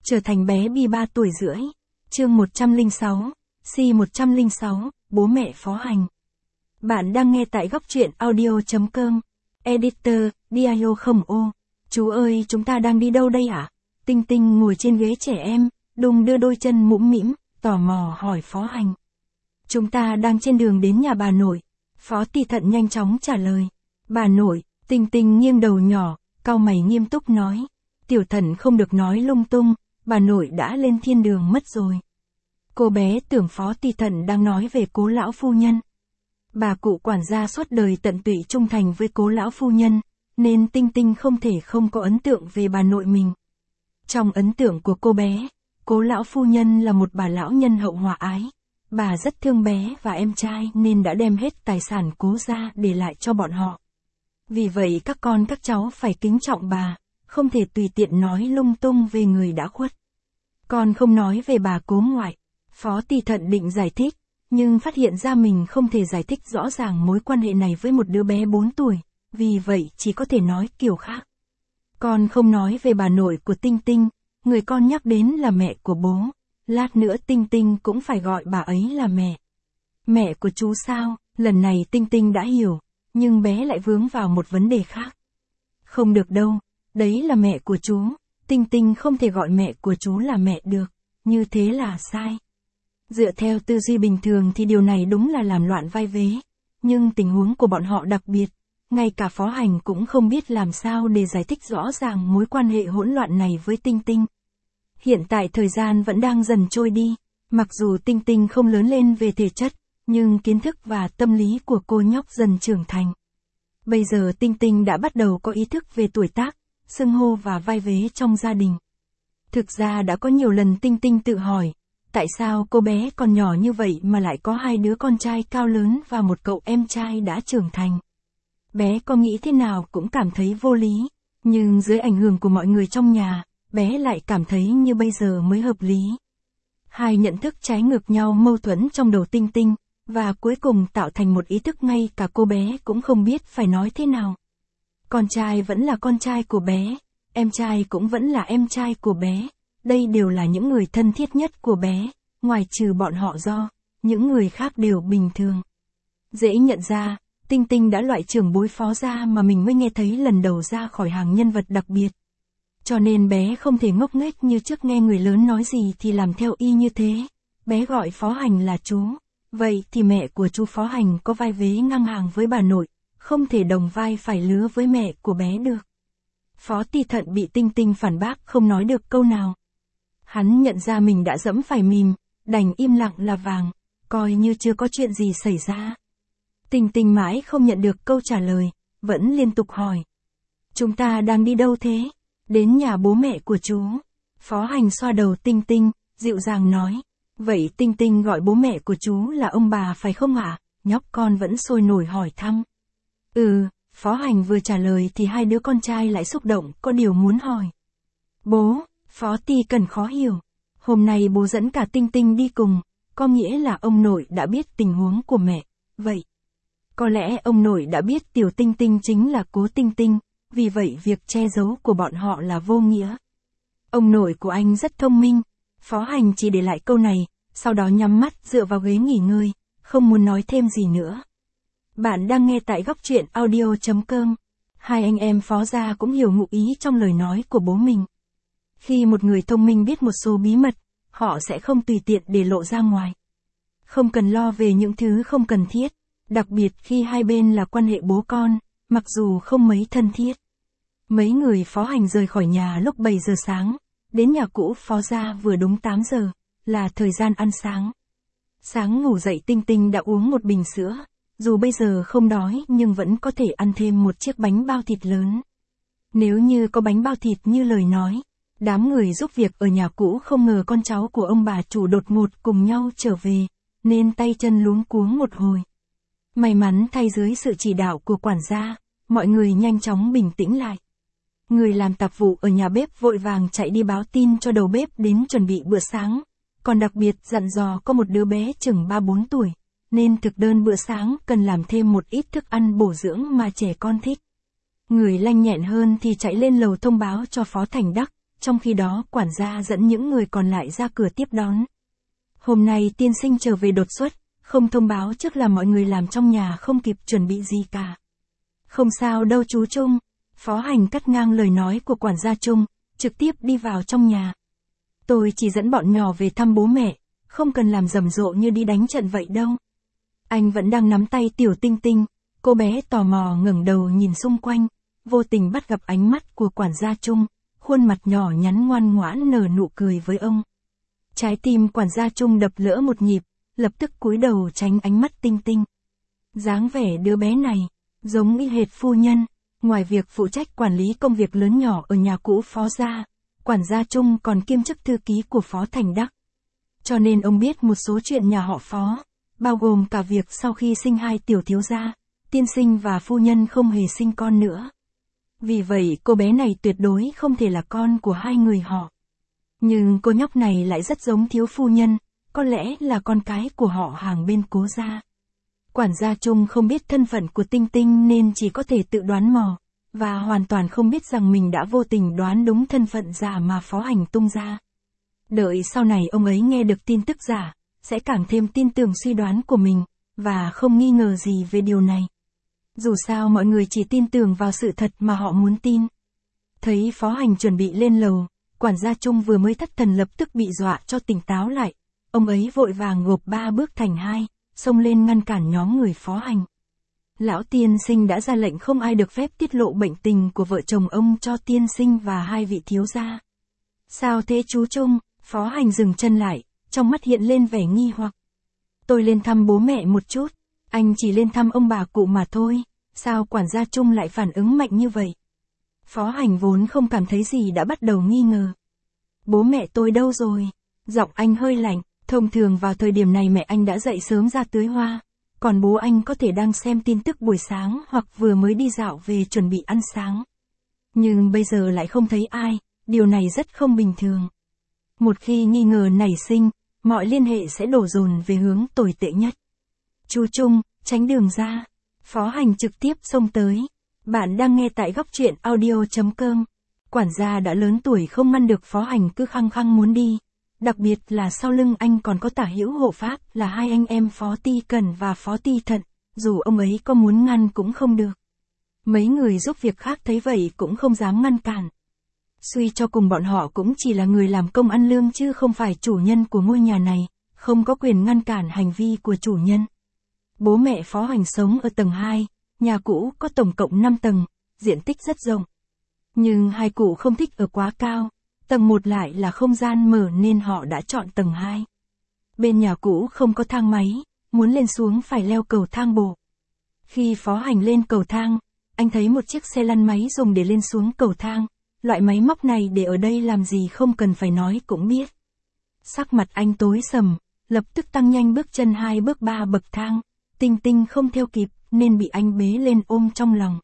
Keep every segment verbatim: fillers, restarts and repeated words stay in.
Trở thành bé Bi ba tuổi rưỡi. Chương một trăm lẻ sáu, C một trăm lẻ sáu, bố mẹ Phó Hành. Bạn đang nghe tại góc truyện audio chấm com. Editor, Dio không ô. Chú ơi, chúng ta đang đi đâu đây ạ? Tinh Tinh ngồi trên ghế trẻ em, đùng đưa đôi chân mũm mĩm, tò mò hỏi Phó Hành. Chúng ta đang trên đường đến nhà bà nội. Phó Tì Thận nhanh chóng trả lời. Bà nội. Tinh Tinh nghiêng đầu nhỏ, cau mày nghiêm túc nói. Tiểu Thận không được nói lung tung, bà nội đã lên thiên đường mất rồi. Cô bé tưởng Phó Tì Thận đang nói về Cố lão phu nhân. Bà cụ quản gia suốt đời tận tụy trung thành với Cố lão phu nhân, nên Tinh Tinh không thể không có ấn tượng về bà nội mình. Trong ấn tượng của cô bé, Cố lão phu nhân là một bà lão nhân hậu hòa ái. Bà rất thương bé và em trai nên đã đem hết tài sản Cố gia để lại cho bọn họ. Vì vậy các con các cháu phải kính trọng bà, không thể tùy tiện nói lung tung về người đã khuất. Con không nói về bà Cố ngoại. Phó Tì Thận định giải thích, nhưng phát hiện ra mình không thể giải thích rõ ràng mối quan hệ này với một đứa bé bốn tuổi, vì vậy chỉ có thể nói kiểu khác. Con không nói về bà nội của Tinh Tinh, người con nhắc đến là mẹ của bố, lát nữa Tinh Tinh cũng phải gọi bà ấy là mẹ. Mẹ của chú sao? Lần này Tinh Tinh đã hiểu, nhưng bé lại vướng vào một vấn đề khác. Không được đâu, đấy là mẹ của chú, Tinh Tinh không thể gọi mẹ của chú là mẹ được, như thế là sai. Dựa theo tư duy bình thường thì điều này đúng là làm loạn vai vế, nhưng tình huống của bọn họ đặc biệt, ngay cả Phó Hành cũng không biết làm sao để giải thích rõ ràng mối quan hệ hỗn loạn này với Tinh Tinh. Hiện tại thời gian vẫn đang dần trôi đi, mặc dù Tinh Tinh không lớn lên về thể chất, nhưng kiến thức và tâm lý của cô nhóc dần trưởng thành. Bây giờ Tinh Tinh đã bắt đầu có ý thức về tuổi tác, xưng hô và vai vế trong gia đình. Thực ra đã có nhiều lần Tinh Tinh tự hỏi, tại sao cô bé còn nhỏ như vậy mà lại có hai đứa con trai cao lớn và một cậu em trai đã trưởng thành. Bé có nghĩ thế nào cũng cảm thấy vô lý, nhưng dưới ảnh hưởng của mọi người trong nhà, bé lại cảm thấy như bây giờ mới hợp lý. Hai nhận thức trái ngược nhau mâu thuẫn trong đầu Tinh Tinh, và cuối cùng tạo thành một ý thức ngay cả cô bé cũng không biết phải nói thế nào. Con trai vẫn là con trai của bé, em trai cũng vẫn là em trai của bé. Đây đều là những người thân thiết nhất của bé, ngoài trừ bọn họ do, những người khác đều bình thường. Dễ nhận ra, Tinh Tinh đã loại trưởng bối Phó gia mà mình mới nghe thấy lần đầu ra khỏi hàng nhân vật đặc biệt. Cho nên bé không thể ngốc nghếch như trước nghe người lớn nói gì thì làm theo y như thế. Bé gọi Phó Hành là chú. Vậy thì mẹ của chú Phó Hành có vai vế ngang hàng với bà nội, không thể đồng vai phải lứa với mẹ của bé được. Phó Tì Thận bị Tinh Tinh phản bác không nói được câu nào. Hắn nhận ra mình đã dẫm phải mìm, đành im lặng là vàng, coi như chưa có chuyện gì xảy ra. Tinh Tinh mãi không nhận được câu trả lời, vẫn liên tục hỏi. Chúng ta đang đi đâu thế? Đến nhà bố mẹ của chú. Phó Hành xoa đầu Tinh Tinh, dịu dàng nói. Vậy Tinh Tinh gọi bố mẹ của chú là ông bà phải không ạ? Nhóc con vẫn sôi nổi hỏi thăm. Ừ, Phó Hành vừa trả lời thì hai đứa con trai lại xúc động, có điều muốn hỏi. Bố, Phó Tì cần khó hiểu. Hôm nay bố dẫn cả Tinh Tinh đi cùng, có nghĩa là ông nội đã biết tình huống của mẹ, vậy. Có lẽ ông nội đã biết tiểu Tinh Tinh chính là Cố Tinh Tinh, vì vậy việc che giấu của bọn họ là vô nghĩa. Ông nội của anh rất thông minh. Phó Hành chỉ để lại câu này, sau đó nhắm mắt dựa vào ghế nghỉ ngơi, không muốn nói thêm gì nữa. Bạn đang nghe tại góc truyện audio chấm com. Hai anh em Phó gia cũng hiểu ngụ ý trong lời nói của bố mình. Khi một người thông minh biết một số bí mật, họ sẽ không tùy tiện để lộ ra ngoài. Không cần lo về những thứ không cần thiết, đặc biệt khi hai bên là quan hệ bố con, mặc dù không mấy thân thiết. Mấy người Phó Hành rời khỏi nhà lúc bảy giờ sáng, đến nhà cũ Phó gia vừa đúng tám giờ, là thời gian ăn sáng. Sáng ngủ dậy Tinh Tinh đã uống một bình sữa, dù bây giờ không đói nhưng vẫn có thể ăn thêm một chiếc bánh bao thịt lớn. Nếu như có bánh bao thịt như lời nói, đám người giúp việc ở nhà cũ không ngờ con cháu của ông bà chủ đột ngột cùng nhau trở về, nên tay chân luống cuống một hồi. May mắn thay dưới sự chỉ đạo của quản gia, mọi người nhanh chóng bình tĩnh lại. Người làm tạp vụ ở nhà bếp vội vàng chạy đi báo tin cho đầu bếp đến chuẩn bị bữa sáng, còn đặc biệt dặn dò có một đứa bé chừng ba bốn tuổi, nên thực đơn bữa sáng cần làm thêm một ít thức ăn bổ dưỡng mà trẻ con thích. Người lanh nhẹn hơn thì chạy lên lầu thông báo cho Phó Thành Đắc, trong khi đó quản gia dẫn những người còn lại ra cửa tiếp đón. Hôm nay tiên sinh trở về đột xuất, không thông báo trước là mọi người làm trong nhà không kịp chuẩn bị gì cả. Không sao đâu chú Trung, Phó Hành cắt ngang lời nói của quản gia Trung, trực tiếp đi vào trong nhà. Tôi chỉ dẫn bọn nhỏ về thăm bố mẹ, không cần làm rầm rộ như đi đánh trận vậy đâu. Anh vẫn đang nắm tay Tiểu Tinh Tinh, cô bé tò mò ngẩng đầu nhìn xung quanh, vô tình bắt gặp ánh mắt của quản gia Trung, khuôn mặt nhỏ nhắn ngoan ngoãn nở nụ cười với ông. Trái tim quản gia Trung đập lỡ một nhịp, lập tức cúi đầu tránh ánh mắt Tinh Tinh. Dáng vẻ đứa bé này, giống y hệt phu nhân, ngoài việc phụ trách quản lý công việc lớn nhỏ ở nhà cũ Phó gia, quản gia Trung còn kiêm chức thư ký của Phó Thành Đắc. Cho nên ông biết một số chuyện nhà họ Phó, bao gồm cả việc sau khi sinh hai tiểu thiếu gia, tiên sinh và phu nhân không hề sinh con nữa. Vì vậy cô bé này tuyệt đối không thể là con của hai người họ. Nhưng cô nhóc này lại rất giống thiếu phu nhân, có lẽ là con cái của họ hàng bên Cố gia. Quản gia Trung không biết thân phận của Tinh Tinh nên chỉ có thể tự đoán mò, và hoàn toàn không biết rằng mình đã vô tình đoán đúng thân phận giả mà Phó Hành tung ra. Đợi sau này ông ấy nghe được tin tức giả, sẽ càng thêm tin tưởng suy đoán của mình, và không nghi ngờ gì về điều này. Dù sao mọi người chỉ tin tưởng vào sự thật mà họ muốn tin. Thấy Phó Hành chuẩn bị lên lầu, quản gia Trung vừa mới thất thần lập tức bị dọa cho tỉnh táo lại. Ông ấy vội vàng gộp ba bước thành hai, xông lên ngăn cản nhóm người Phó Hành. Lão tiên sinh đã ra lệnh không ai được phép tiết lộ bệnh tình của vợ chồng ông cho tiên sinh và hai vị thiếu gia. Sao thế chú Trung? Phó Hành dừng chân lại, trong mắt hiện lên vẻ nghi hoặc. Tôi lên thăm bố mẹ một chút, anh chỉ lên thăm ông bà cụ mà thôi, sao quản gia Trung lại phản ứng mạnh như vậy? Phó Hành vốn không cảm thấy gì đã bắt đầu nghi ngờ. Bố mẹ tôi đâu rồi? Giọng anh hơi lạnh, thông thường vào thời điểm này mẹ anh đã dậy sớm ra tưới hoa, còn bố anh có thể đang xem tin tức buổi sáng hoặc vừa mới đi dạo về chuẩn bị ăn sáng. Nhưng bây giờ lại không thấy ai, điều này rất không bình thường. Một khi nghi ngờ nảy sinh, mọi liên hệ sẽ đổ dồn về hướng tồi tệ nhất. Chú Trung, tránh đường ra. Phó Hành trực tiếp xông tới. Bạn đang nghe tại góc truyện audio chấm com. Quản gia đã lớn tuổi không ngăn được Phó Hành cứ khăng khăng muốn đi. Đặc biệt là sau lưng anh còn có Tả Hữu hộ pháp là hai anh em Phó Ti Cần và Phó Ti Thận, dù ông ấy có muốn ngăn cũng không được. Mấy người giúp việc khác thấy vậy cũng không dám ngăn cản. Suy cho cùng bọn họ cũng chỉ là người làm công ăn lương chứ không phải chủ nhân của ngôi nhà này, không có quyền ngăn cản hành vi của chủ nhân. Bố mẹ Phó Hành sống ở tầng hai, nhà cũ có tổng cộng năm tầng, diện tích rất rộng. Nhưng hai cụ không thích ở quá cao, tầng một lại là không gian mở nên họ đã chọn tầng hai. Bên nhà cũ không có thang máy, muốn lên xuống phải leo cầu thang bộ. Khi Phó Hành lên cầu thang, anh thấy một chiếc xe lăn máy dùng để lên xuống cầu thang. Loại máy móc này để ở đây làm gì không cần phải nói cũng biết. Sắc mặt anh tối sầm, lập tức tăng nhanh bước chân hai bước ba bậc thang. Tinh Tinh không theo kịp nên bị anh bế lên ôm trong lòng.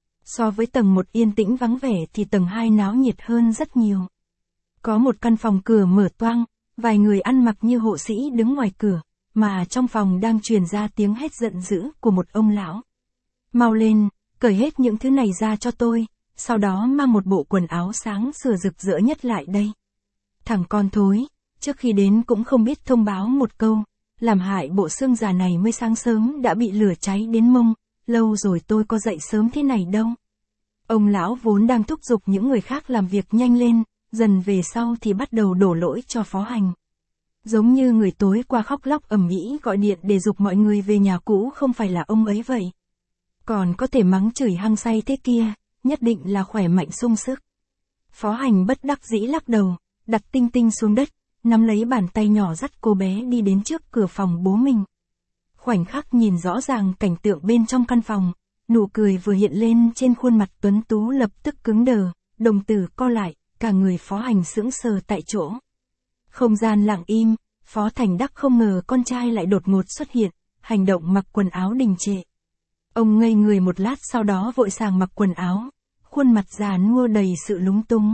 So với tầng một yên tĩnh vắng vẻ thì tầng hai náo nhiệt hơn rất nhiều. Có một căn phòng cửa mở toang, vài người ăn mặc như hộ sĩ đứng ngoài cửa, mà trong phòng đang truyền ra tiếng hét giận dữ của một ông lão. Mau lên, cởi hết những thứ này ra cho tôi. Sau đó mang một bộ quần áo sáng sủa rực rỡ nhất lại đây. Thằng con thối, trước khi đến cũng không biết thông báo một câu, làm hại bộ xương già này mới sáng sớm đã bị lửa cháy đến mông, lâu rồi tôi có dậy sớm thế này đâu. Ông lão vốn đang thúc giục những người khác làm việc nhanh lên, dần về sau thì bắt đầu đổ lỗi cho Phó Hành. Giống như người tối qua khóc lóc ầm ĩ gọi điện để giục mọi người về nhà cũ không phải là ông ấy vậy. Còn có thể mắng chửi hăng say thế kia. Nhất định là khỏe mạnh sung sức. Phó Hành bất đắc dĩ lắc đầu, đặt Tinh Tinh xuống đất, nắm lấy bàn tay nhỏ dắt cô bé đi đến trước cửa phòng bố mình. Khoảnh khắc nhìn rõ ràng cảnh tượng bên trong căn phòng, nụ cười vừa hiện lên trên khuôn mặt tuấn tú lập tức cứng đờ, đồng tử co lại, cả người Phó Hành sững sờ tại chỗ. Không gian lặng im, Phó Thành Đắc không ngờ con trai lại đột ngột xuất hiện, hành động mặc quần áo đình trệ. Ông ngây người một lát sau đó vội sàng mặc quần áo, khuôn mặt già nua đầy sự lúng túng.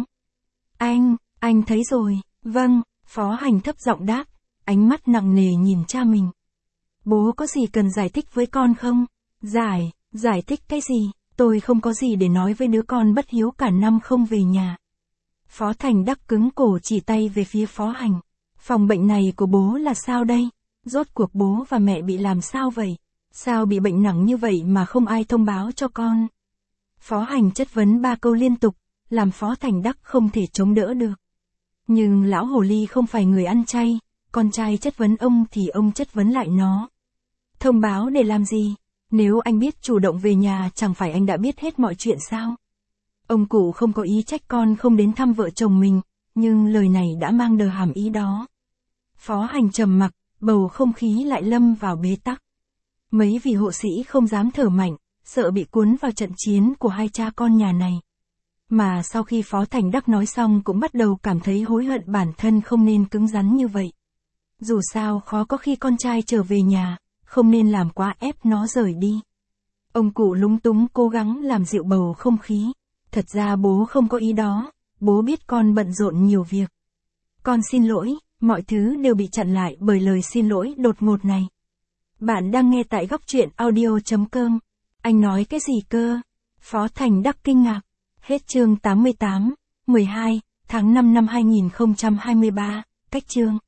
Anh, anh thấy rồi, vâng, Phó Hành thấp giọng đáp, ánh mắt nặng nề nhìn cha mình. Bố có gì cần giải thích với con không? Giải, giải thích cái gì? Tôi không có gì để nói với đứa con bất hiếu cả năm không về nhà. Phó Thành Đắc cứng cổ chỉ tay về phía Phó Hành. Phòng bệnh này của bố là sao đây? Rốt cuộc bố và mẹ bị làm sao vậy? Sao bị bệnh nặng như vậy mà không ai thông báo cho con? Phó Hành chất vấn ba câu liên tục, làm Phó Thành Đắc không thể chống đỡ được. Nhưng lão hồ ly không phải người ăn chay, con trai chất vấn ông thì ông chất vấn lại nó. Thông báo để làm gì? Nếu anh biết chủ động về nhà chẳng phải anh đã biết hết mọi chuyện sao? Ông cụ không có ý trách con không đến thăm vợ chồng mình, nhưng lời này đã mang đờ hàm ý đó. Phó Hành trầm mặc, bầu không khí lại lâm vào bế tắc. Mấy vị hộ sĩ không dám thở mạnh, sợ bị cuốn vào trận chiến của hai cha con nhà này. Mà sau khi Phó Thành Đắc nói xong cũng bắt đầu cảm thấy hối hận bản thân không nên cứng rắn như vậy. Dù sao khó có khi con trai trở về nhà, không nên làm quá ép nó rời đi. Ông cụ lúng túng cố gắng làm dịu bầu không khí. Thật ra bố không có ý đó, bố biết con bận rộn nhiều việc. Con xin lỗi, mọi thứ đều bị chặn lại bởi lời xin lỗi đột ngột này. Bạn đang nghe tại góc truyện audio.com. Anh nói cái gì cơ? Phó Thành Đắc kinh ngạc. Hết chương tám mươi tám, mười hai, tháng năm năm hai nghìn không trăm hai mươi ba, cách chương.